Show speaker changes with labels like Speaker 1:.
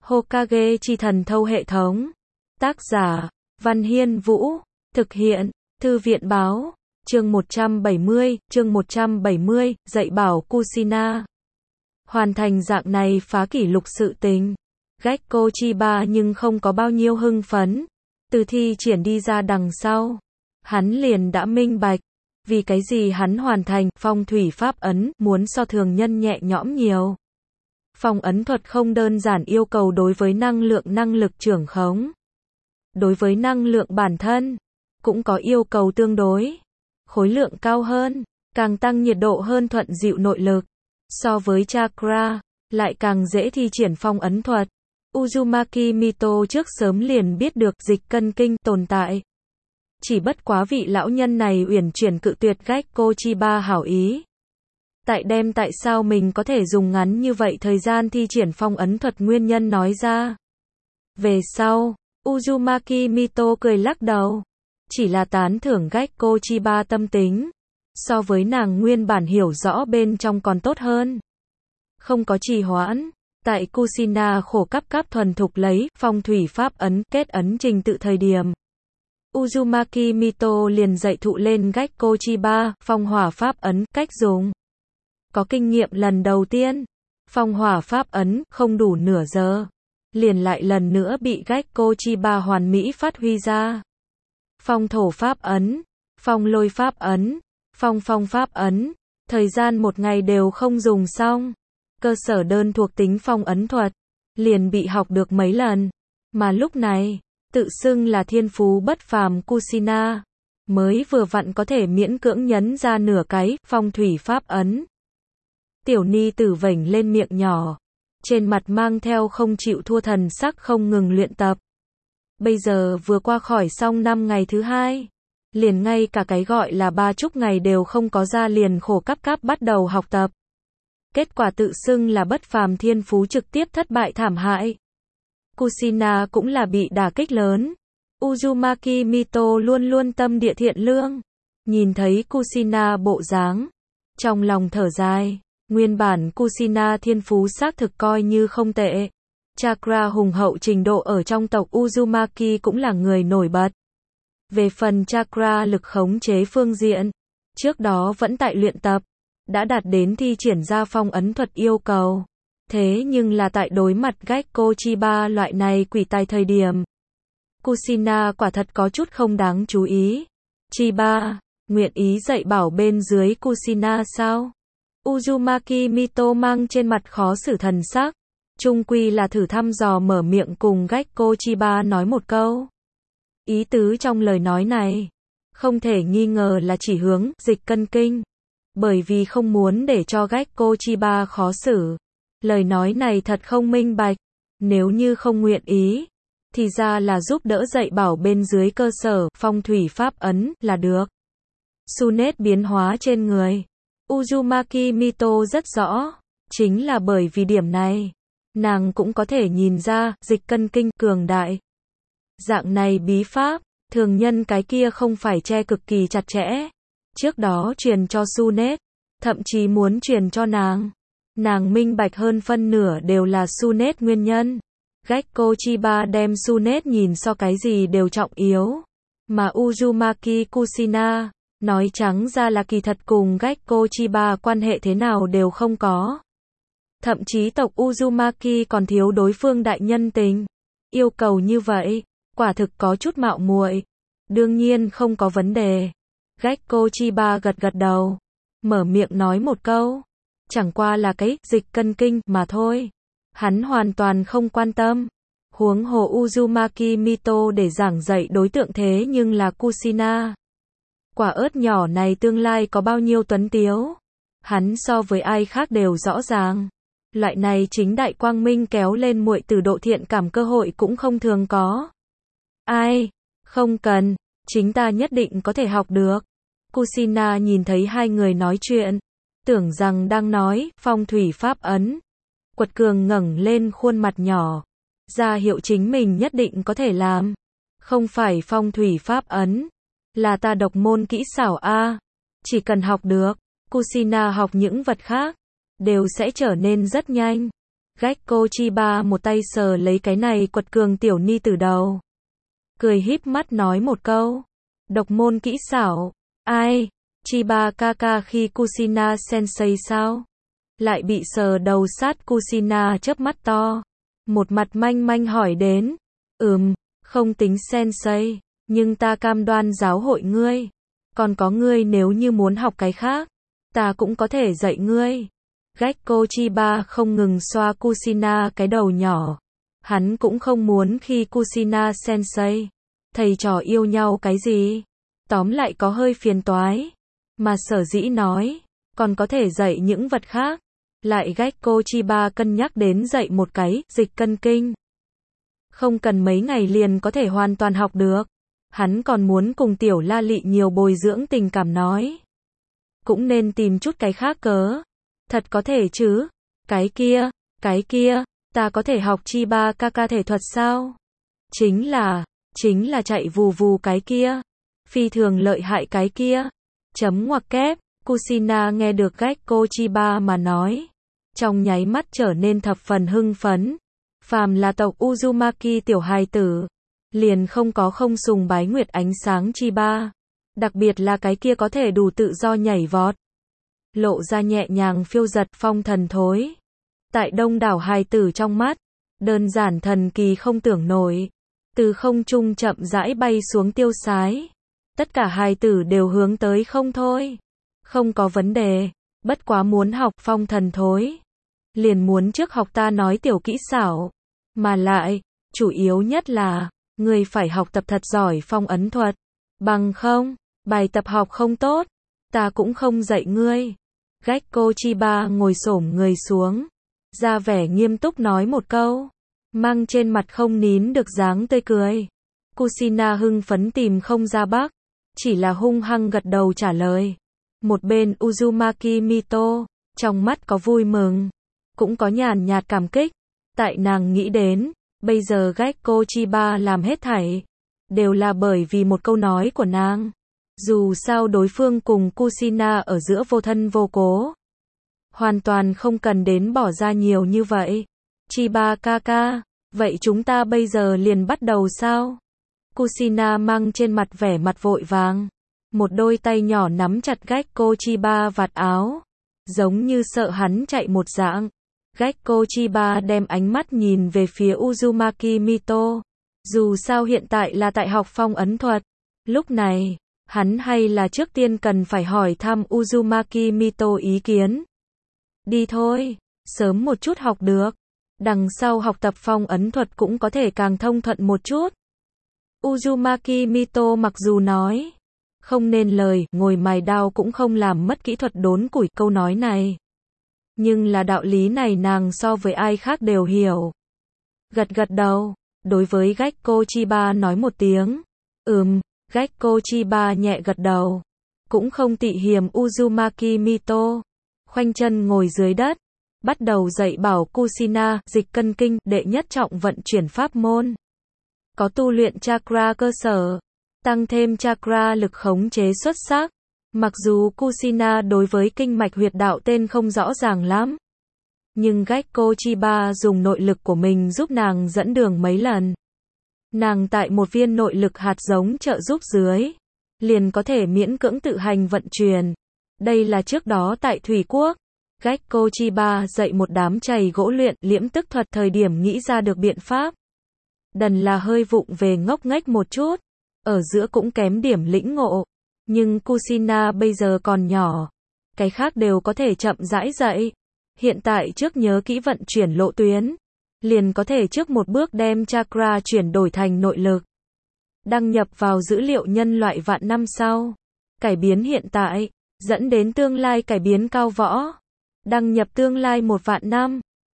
Speaker 1: Hokage chi thần thâu hệ thống. Tác giả, Văn Hiên Vũ. Thực hiện, Thư viện báo. Chương 170, dạy bảo Kushina. Hoàn thành dạng này phá kỷ lục sự tình. Gekko Chiba nhưng không có bao nhiêu hưng phấn. Từ thi triển đi ra đằng sau, hắn liền đã minh bạch. Vì cái gì hắn hoàn thành phong thủy pháp ấn muốn so thường nhân nhẹ nhõm nhiều. Phong ấn thuật không đơn giản yêu cầu đối với năng lực trưởng khống. Đối với năng lượng bản thân, cũng có yêu cầu tương đối. Khối lượng cao hơn, càng tăng nhiệt độ hơn thuận dịu nội lực. So với chakra, lại càng dễ thi triển phong ấn thuật. Uzumaki Mito trước sớm liền biết được dịch cân kinh tồn tại. Chỉ bất quá vị lão nhân này uyển chuyển cự tuyệt Gekko Chiba hảo ý. Tại sao mình có thể dùng ngắn như vậy thời gian thi triển phong ấn thuật nguyên nhân nói ra. Về sau, Uzumaki Mito cười lắc đầu. Chỉ là tán thưởng Gekko Chiba tâm tính. So với nàng nguyên bản hiểu rõ bên trong còn tốt hơn. Không có trì hoãn. Tại Kushina khổ cấp thuần thục lấy phong thủy pháp ấn kết ấn trình tự thời điểm. Uzumaki Mito liền dạy thụ lên Gekko Chiba phong hỏa pháp ấn cách dùng. Có kinh nghiệm lần đầu tiên, phong hỏa pháp ấn không đủ nửa giờ, liền lại lần nữa bị Gekko Chiba hoàn mỹ phát huy ra. Phong thổ pháp ấn, phong lôi pháp ấn, phong pháp ấn, thời gian một ngày đều không dùng xong. Cơ sở đơn thuộc tính phong ấn thuật, liền bị học được mấy lần, mà lúc này, tự xưng là thiên phú bất phàm Kushina, mới vừa vặn có thể miễn cưỡng nhấn ra nửa cái phong thủy pháp ấn. Tiểu ni tử vểnh lên miệng nhỏ, trên mặt mang theo không chịu thua thần sắc không ngừng luyện tập. Bây giờ vừa qua khỏi xong 5 ngày thứ 2, liền ngay cả cái gọi là 3 chục ngày đều không có ra liền khổ cấp bắt đầu học tập. Kết quả tự xưng là bất phàm thiên phú trực tiếp thất bại thảm hại. Kushina cũng là bị đả kích lớn. Uzumaki Mito luôn luôn tâm địa thiện lương. Nhìn thấy Kushina bộ dáng, trong lòng thở dài. Nguyên bản Kushina thiên phú xác thực coi như không tệ. Chakra hùng hậu trình độ ở trong tộc Uzumaki cũng là người nổi bật. Về phần chakra lực khống chế phương diện, trước đó vẫn tại luyện tập, đã đạt đến thi triển ra phong ấn thuật yêu cầu. Thế nhưng là tại đối mặt Gekko Chiba loại này quỷ tài thời điểm, Kushina quả thật có chút không đáng chú ý. Chiba, nguyện ý dạy bảo bên dưới Kushina sao? Uzumaki Mito mang trên mặt khó xử thần sắc. Chung quy là thử thăm dò mở miệng cùng Gekko Chiba nói một câu. Ý tứ trong lời nói này, không thể nghi ngờ là chỉ hướng dịch cân kinh. Bởi vì không muốn để cho Gekko Chiba khó xử. Lời nói này thật không minh bạch. Nếu như không nguyện ý, thì ra là giúp đỡ dạy bảo bên dưới cơ sở phong thủy pháp ấn là được. Sunet biến hóa trên người. Uzumaki Mito rất rõ. Chính là bởi vì điểm này, nàng cũng có thể nhìn ra dịch cân kinh cường đại. Dạng này bí pháp, thường nhân cái kia không phải che cực kỳ chặt chẽ. Trước đó truyền cho Sunet, thậm chí muốn truyền cho nàng. Nàng minh bạch hơn phân nửa đều là Sunet nguyên nhân. Gekko Chiba đem Sunet nhìn so cái gì đều trọng yếu. Mà Uzumaki Kushina, nói trắng ra là kỳ thật cùng Gekko Chiba quan hệ thế nào đều không có. Thậm chí tộc Uzumaki còn thiếu đối phương đại nhân tình. Yêu cầu như vậy, quả thực có chút mạo muội. Đương nhiên không có vấn đề. Gekko Chiba gật đầu, mở miệng nói một câu. Chẳng qua là cái dịch cân kinh mà thôi. Hắn hoàn toàn không quan tâm. Huống hồ Uzumaki Mito để giảng dạy đối tượng thế nhưng là Kushina. Quả ớt nhỏ này tương lai có bao nhiêu tuấn tiếu. Hắn so với ai khác đều rõ ràng. Loại này chính đại quang minh kéo lên muội tử độ thiện cảm cơ hội cũng không thường có. Ai? Không cần. Chính ta nhất định có thể học được. Kushina nhìn thấy hai người nói chuyện. Tưởng rằng đang nói phong thủy pháp ấn. Quật cường ngẩng lên khuôn mặt nhỏ. Ra hiệu chính mình nhất định có thể làm. Không phải phong thủy pháp ấn. Là ta độc môn kỹ xảo A. Chỉ cần học được. Kushina học những vật khác. Đều sẽ trở nên rất nhanh. Gekko Chiba một tay sờ lấy cái này quật cường tiểu ni từ đầu. Cười híp mắt nói một câu. Độc môn kỹ xảo. Ai? Chiba Kaka khi Kushina Sensei sao? Lại bị sờ đầu sát Kushina chớp mắt to. Một mặt manh manh hỏi đến. Không tính Sensei, nhưng ta cam đoan giáo hội ngươi. Còn có ngươi nếu như muốn học cái khác, ta cũng có thể dạy ngươi. Gekko Chiba không ngừng xoa Kushina cái đầu nhỏ. Hắn cũng không muốn khi Kushina Sensei. Thầy trò yêu nhau cái gì? Tóm lại có hơi phiền toái. Mà sở dĩ nói, còn có thể dạy những vật khác. Lại Gekko Chiba cân nhắc đến dạy một cái dịch cân kinh. Không cần mấy ngày liền có thể hoàn toàn học được. Hắn còn muốn cùng tiểu la lị nhiều bồi dưỡng tình cảm nói. Cũng nên tìm chút cái khác cớ. Thật có thể chứ. Cái kia, ta có thể học Chiba Kaka thể thuật sao? Chính là chạy vù vù cái kia. Phi thường lợi hại cái kia. Chấm ngoặc kép, Kushina nghe được Gekko Chiba mà nói. Trong nháy mắt trở nên thập phần hưng phấn. Phàm là tộc Uzumaki tiểu hài tử, liền không có không sùng bái nguyệt ánh sáng Chiba. Đặc biệt là cái kia có thể đủ tự do nhảy vọt. Lộ ra nhẹ nhàng phiêu giật phong thần thối. Tại đông đảo hài tử trong mắt, đơn giản thần kỳ không tưởng nổi. Từ không trung chậm rãi bay xuống tiêu sái. Tất cả hài tử đều hướng tới không thôi. Không có vấn đề, bất quá muốn học phong thần thối. Liền muốn trước học ta nói tiểu kỹ xảo. Mà lại, chủ yếu nhất là, người phải học tập thật giỏi phong ấn thuật. Bằng không, bài tập học không tốt, ta cũng không dạy ngươi. Gekko Chiba ngồi xổm người xuống, ra vẻ nghiêm túc nói một câu, mang trên mặt không nín được dáng tươi cười. Kushina hưng phấn tìm không ra bắc, chỉ là hung hăng gật đầu trả lời. Một bên Uzumaki Mito, trong mắt có vui mừng, cũng có nhàn nhạt cảm kích. Tại nàng nghĩ đến, bây giờ Gekko Chiba làm hết thảy, đều là bởi vì một câu nói của nàng. Dù sao đối phương cùng Kushina ở giữa vô thân vô cố. Hoàn toàn không cần đến bỏ ra nhiều như vậy. Chiba Kaka, vậy chúng ta bây giờ liền bắt đầu sao? Kushina mang trên mặt vẻ mặt vội vàng. Một đôi tay nhỏ nắm chặt Gekko Chiba vạt áo. Giống như sợ hắn chạy một dạng. Gekko Chiba đem ánh mắt nhìn về phía Uzumaki Mito. Dù sao hiện tại là tại học phong ấn thuật. Lúc này, hắn hay là trước tiên cần phải hỏi thăm Uzumaki Mito ý kiến. Đi thôi, sớm một chút học được. Đằng sau học tập phong ấn thuật cũng có thể càng thông thuận một chút. Uzumaki Mito mặc dù nói không nên lời, ngồi mài đao cũng không làm mất kỹ thuật đốn củi câu nói này. Nhưng là đạo lý này nàng so với ai khác đều hiểu. Gật gật đầu, đối với Gekko Chiba nói một tiếng. Gekko Chiba nhẹ gật đầu. Cũng không tị hiềm Uzumaki Mito. Khoanh chân ngồi dưới đất. Bắt đầu dạy bảo Kushina, dịch cân kinh, đệ nhất trọng vận chuyển pháp môn. Có tu luyện chakra cơ sở. Tăng thêm chakra lực khống chế xuất sắc. Mặc dù Kushina đối với kinh mạch huyệt đạo tên không rõ ràng lắm. Nhưng Gekko Chiba dùng nội lực của mình giúp nàng dẫn đường mấy lần. Nàng tại một viên nội lực hạt giống trợ giúp dưới. Liền có thể miễn cưỡng tự hành vận chuyển. Đây là trước đó tại Thủy Quốc. Gekko Chiba dạy một đám chày gỗ luyện liễm tức thuật thời điểm nghĩ ra được biện pháp. Đần là hơi vụng về ngốc nghếch một chút. Ở giữa cũng kém điểm lĩnh ngộ. Nhưng Kushina bây giờ còn nhỏ. Cái khác đều có thể chậm rãi dạy. Hiện tại trước nhớ kỹ vận chuyển lộ tuyến. Liền có thể trước một bước đem chakra chuyển đổi thành nội lực. Đăng nhập vào dữ liệu nhân loại vạn năm sau. Cải biến hiện tại. Dẫn đến tương lai cải biến cao võ. Đăng nhập tương lai 1 vạn năm.